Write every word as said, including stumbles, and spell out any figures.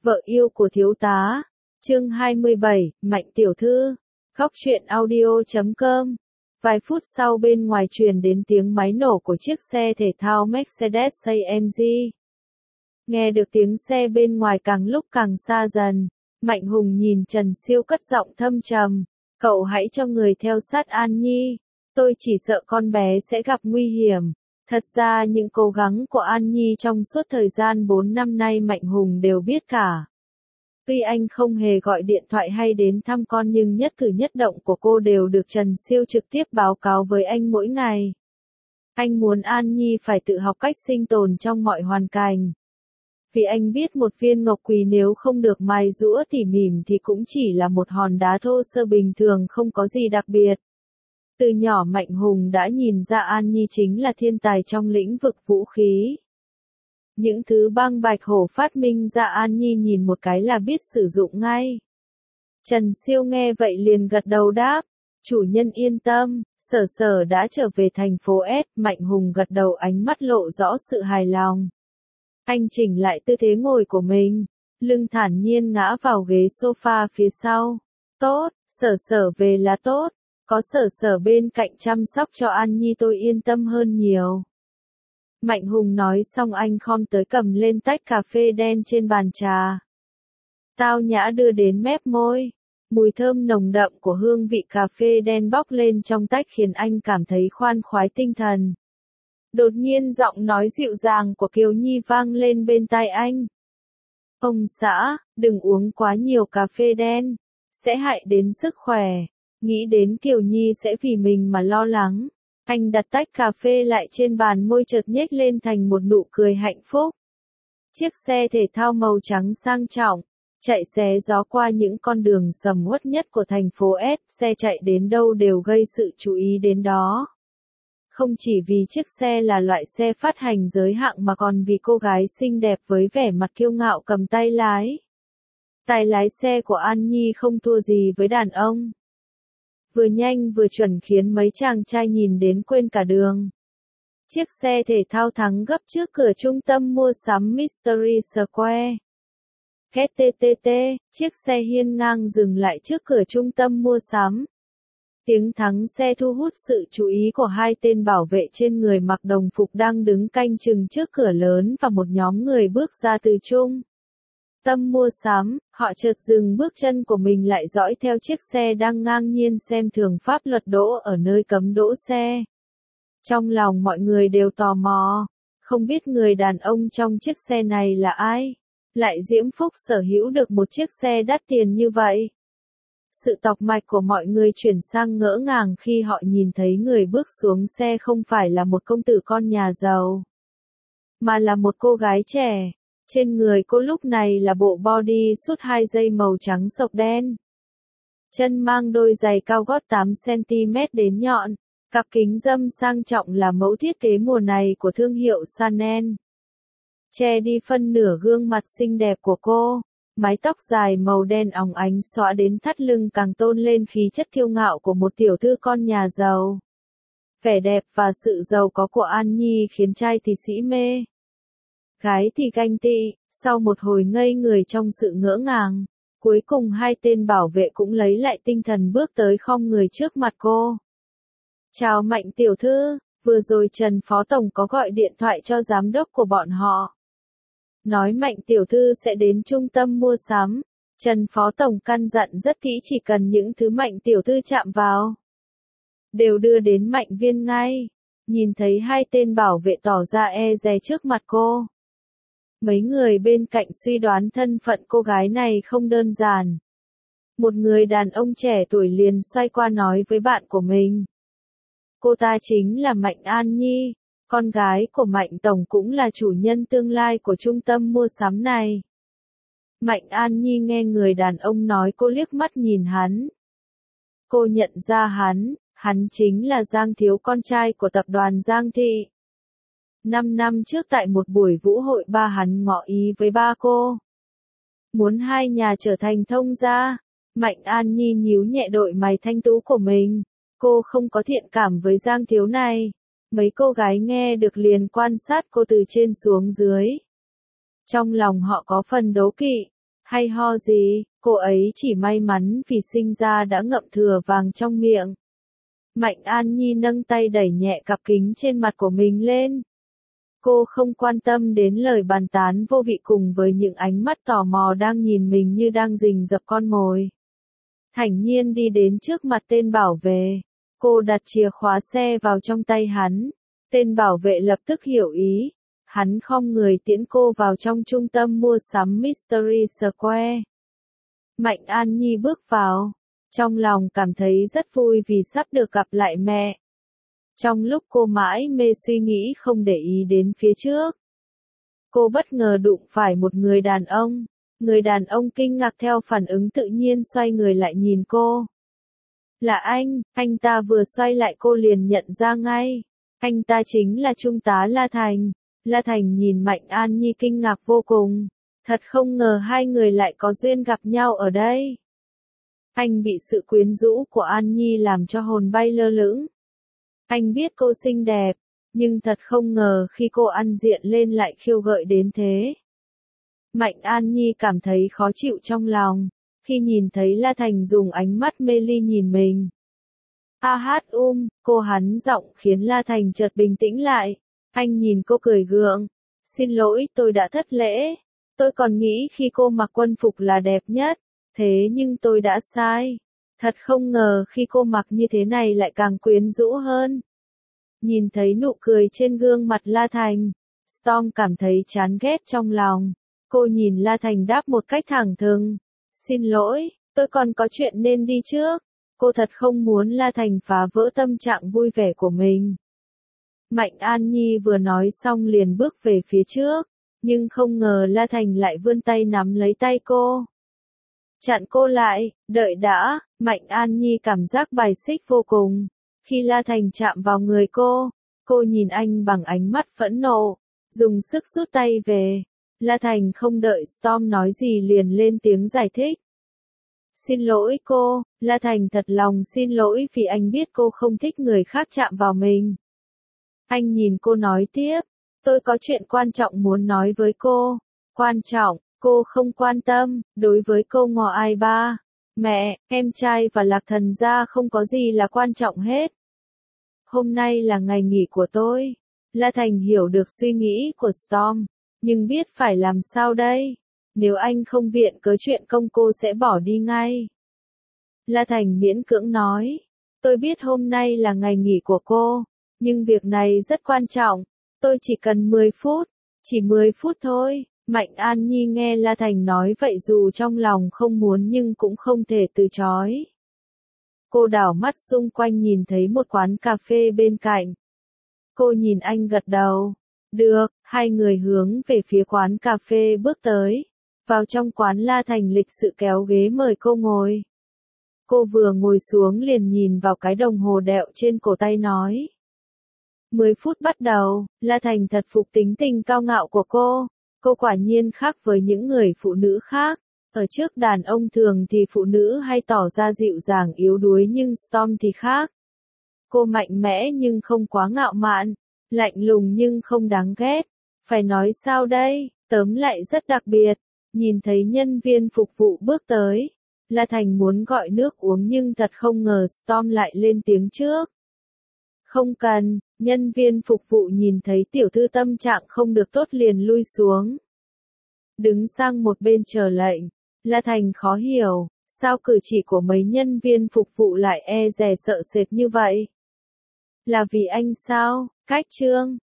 Vợ yêu của thiếu tá. Chương hai mươi bảy, Mạnh tiểu thư. Góc truyện audio chấm com. Vài phút sau bên ngoài truyền đến tiếng máy nổ của chiếc xe thể thao Mercedes-a em giê. Nghe được tiếng xe bên ngoài càng lúc càng xa dần, Mạnh Hùng nhìn Trần Siêu cất giọng thâm trầm, cậu hãy cho người theo sát An Nhi, tôi chỉ sợ con bé sẽ gặp nguy hiểm. Thật ra những cố gắng của An Nhi trong suốt thời gian bốn năm nay Mạnh Hùng đều biết cả. Tuy anh không hề gọi điện thoại hay đến thăm con nhưng nhất cử nhất động của cô đều được Trần Siêu trực tiếp báo cáo với anh mỗi ngày. Anh muốn An Nhi phải tự học cách sinh tồn trong mọi hoàn cảnh. Vì anh biết một viên ngọc quý nếu không được mài giũa tỉ mỉm thì cũng chỉ là một hòn đá thô sơ bình thường không có gì đặc biệt. Từ nhỏ Mạnh Hùng đã nhìn ra An Nhi chính là thiên tài trong lĩnh vực vũ khí. Những thứ băng bạch hổ phát minh ra An Nhi nhìn một cái là biết sử dụng ngay. Trần Siêu nghe vậy liền gật đầu đáp, chủ nhân yên tâm, Sở Sở đã trở về thành phố S, Mạnh Hùng gật đầu ánh mắt lộ rõ sự hài lòng. Anh chỉnh lại tư thế ngồi của mình, lưng thản nhiên ngã vào ghế sofa phía sau. Tốt, Sở Sở về là tốt, có Sở Sở bên cạnh chăm sóc cho An Nhi tôi yên tâm hơn nhiều. Mạnh Hùng nói xong anh khom tới cầm lên tách cà phê đen trên bàn trà. Tao nhã đưa đến mép môi, mùi thơm nồng đậm của hương vị cà phê đen bốc lên trong tách khiến anh cảm thấy khoan khoái tinh thần. Đột nhiên giọng nói dịu dàng của Kiều Nhi vang lên bên tai anh. Ông xã, đừng uống quá nhiều cà phê đen, sẽ hại đến sức khỏe. Nghĩ đến Kiều Nhi sẽ vì mình mà lo lắng. Anh đặt tách cà phê lại trên bàn môi chợt nhếch lên thành một nụ cười hạnh phúc. Chiếc xe thể thao màu trắng sang trọng, chạy xé gió qua những con đường sầm uất nhất của thành phố S, xe chạy đến đâu đều gây sự chú ý đến đó. Không chỉ vì chiếc xe là loại xe phát hành giới hạn mà còn vì cô gái xinh đẹp với vẻ mặt kiêu ngạo cầm tay lái. Tài lái xe của An Nhi không thua gì với đàn ông. Vừa nhanh vừa chuẩn khiến mấy chàng trai nhìn đến quên cả đường. Chiếc xe thể thao thắng gấp trước cửa trung tâm mua sắm Mystery Square. Két tê tê tê, chiếc xe hiên ngang dừng lại trước cửa trung tâm mua sắm. Tiếng thắng xe thu hút sự chú ý của hai tên bảo vệ trên người mặc đồng phục đang đứng canh chừng trước cửa lớn và một nhóm người bước ra từ trung tâm mua sắm, họ chợt dừng bước chân của mình lại dõi theo chiếc xe đang ngang nhiên xem thường pháp luật đỗ ở nơi cấm đỗ xe. Trong lòng mọi người đều tò mò, không biết người đàn ông trong chiếc xe này là ai, lại diễm phúc sở hữu được một chiếc xe đắt tiền như vậy. Sự tọc mạch của mọi người chuyển sang ngỡ ngàng khi họ nhìn thấy người bước xuống xe không phải là một công tử con nhà giàu, mà là một cô gái trẻ. Trên người cô lúc này là bộ body suit hai dây màu trắng sộc đen. Chân mang đôi giày cao gót tám xăng ti mét đến nhọn, cặp kính râm sang trọng là mẫu thiết kế mùa này của thương hiệu Chanel. Che đi phân nửa gương mặt xinh đẹp của cô, mái tóc dài màu đen óng ánh xõa đến thắt lưng càng tôn lên khí chất kiêu ngạo của một tiểu thư con nhà giàu. Vẻ đẹp và sự giàu có của An Nhi khiến trai thì sĩ mê, gái thì ganh tị. Sau một hồi ngây người trong sự ngỡ ngàng, cuối cùng hai tên bảo vệ cũng lấy lại tinh thần bước tới khom người trước mặt cô. Chào Mạnh tiểu thư, vừa rồi Trần Phó Tổng có gọi điện thoại cho giám đốc của bọn họ. Nói Mạnh tiểu thư sẽ đến trung tâm mua sắm. Trần Phó Tổng căn dặn rất kỹ chỉ cần những thứ Mạnh tiểu thư chạm vào, đều đưa đến Mạnh Viên ngay. Nhìn thấy hai tên bảo vệ tỏ ra e dè trước mặt cô, mấy người bên cạnh suy đoán thân phận cô gái này không đơn giản. Một người đàn ông trẻ tuổi liền xoay qua nói với bạn của mình. Cô ta chính là Mạnh An Nhi, con gái của Mạnh Tổng cũng là chủ nhân tương lai của trung tâm mua sắm này. Mạnh An Nhi nghe người đàn ông nói cô liếc mắt nhìn hắn. Cô nhận ra hắn, hắn chính là Giang Thiếu con trai của tập đoàn Giang Thị. Năm năm trước tại một buổi vũ hội ba hắn ngỏ ý với ba cô. Muốn hai nhà trở thành thông gia. Mạnh An Nhi nhíu nhẹ đôi mày thanh tú của mình. Cô không có thiện cảm với Giang Thiếu này. Mấy cô gái nghe được liền quan sát cô từ trên xuống dưới. Trong lòng họ có phần đố kỵ. Hay ho gì, cô ấy chỉ may mắn vì sinh ra đã ngậm thừa vàng trong miệng. Mạnh An Nhi nâng tay đẩy nhẹ cặp kính trên mặt của mình lên. Cô không quan tâm đến lời bàn tán vô vị cùng với những ánh mắt tò mò đang nhìn mình như đang rình rập con mồi. Thản nhiên đi đến trước mặt tên bảo vệ. Cô đặt chìa khóa xe vào trong tay hắn. Tên bảo vệ lập tức hiểu ý. Hắn khom người tiễn cô vào trong trung tâm mua sắm Mystery Square. Mạnh An Nhi bước vào. Trong lòng cảm thấy rất vui vì sắp được gặp lại mẹ. Trong lúc cô mãi mê suy nghĩ không để ý đến phía trước, cô bất ngờ đụng phải một người đàn ông. Người đàn ông kinh ngạc theo phản ứng tự nhiên xoay người lại nhìn cô. Là anh, anh ta vừa xoay lại cô liền nhận ra ngay. Anh ta chính là Trung tá La Thành. La Thành nhìn Mạnh An Nhi kinh ngạc vô cùng. Thật không ngờ hai người lại có duyên gặp nhau ở đây. Anh bị sự quyến rũ của An Nhi làm cho hồn bay lơ lửng. Anh biết cô xinh đẹp, nhưng thật không ngờ khi cô ăn diện lên lại khiêu gợi đến thế. Mạnh An Nhi cảm thấy khó chịu trong lòng, khi nhìn thấy La Thành dùng ánh mắt mê ly nhìn mình. A hát um, cô hắn giọng khiến La Thành chợt bình tĩnh lại. Anh nhìn cô cười gượng. Xin lỗi, tôi đã thất lễ. Tôi còn nghĩ khi cô mặc quân phục là đẹp nhất. Thế nhưng tôi đã sai. Thật không ngờ khi cô mặc như thế này lại càng quyến rũ hơn. Nhìn thấy nụ cười trên gương mặt La Thành, Storm cảm thấy chán ghét trong lòng. Cô nhìn La Thành đáp một cách thẳng thừng. Xin lỗi, tôi còn có chuyện nên đi trước. Cô thật không muốn La Thành phá vỡ tâm trạng vui vẻ của mình. Mạnh An Nhi vừa nói xong liền bước về phía trước, nhưng không ngờ La Thành lại vươn tay nắm lấy tay cô. Chặn cô lại, đợi đã, Mạnh An Nhi cảm giác bài xích vô cùng. Khi La Thành chạm vào người cô, cô nhìn anh bằng ánh mắt phẫn nộ, dùng sức rút tay về. La Thành không đợi Storm nói gì liền lên tiếng giải thích. Xin lỗi cô, La Thành thật lòng xin lỗi vì anh biết cô không thích người khác chạm vào mình. Anh nhìn cô nói tiếp, tôi có chuyện quan trọng muốn nói với cô. Quan trọng, cô không quan tâm, đối với cô ngò ai ba, mẹ, em trai và Lạc Thần gia không có gì là quan trọng hết. Hôm nay là ngày nghỉ của tôi. La Thành hiểu được suy nghĩ của Storm, nhưng biết phải làm sao đây. Nếu anh không viện cớ chuyện công cô sẽ bỏ đi ngay. La Thành miễn cưỡng nói, tôi biết hôm nay là ngày nghỉ của cô, nhưng việc này rất quan trọng, tôi chỉ cần mười phút, chỉ mười phút thôi. Mạnh An Nhi nghe La Thành nói vậy dù trong lòng không muốn nhưng cũng không thể từ chối. Cô đảo mắt xung quanh nhìn thấy một quán cà phê bên cạnh. Cô nhìn anh gật đầu. Được, hai người hướng về phía quán cà phê bước tới. Vào trong quán La Thành lịch sự kéo ghế mời cô ngồi. Cô vừa ngồi xuống liền nhìn vào cái đồng hồ đeo trên cổ tay nói. mười phút bắt đầu, La Thành thật phục tính tình cao ngạo của cô. Cô quả nhiên khác với những người phụ nữ khác. Ở trước đàn ông thường thì phụ nữ hay tỏ ra dịu dàng yếu đuối nhưng Storm thì khác. Cô mạnh mẽ nhưng không quá ngạo mạn, lạnh lùng nhưng không đáng ghét. Phải nói sao đây, tóm lại rất đặc biệt. Nhìn thấy nhân viên phục vụ bước tới, La Thành muốn gọi nước uống nhưng thật không ngờ Storm lại lên tiếng trước. Không cần, nhân viên phục vụ nhìn thấy tiểu thư tâm trạng không được tốt liền lui xuống. Đứng sang một bên chờ lệnh, La Thành khó hiểu, sao cử chỉ của mấy nhân viên phục vụ lại e dè sợ sệt như vậy? Là vì anh sao, Cách Trương?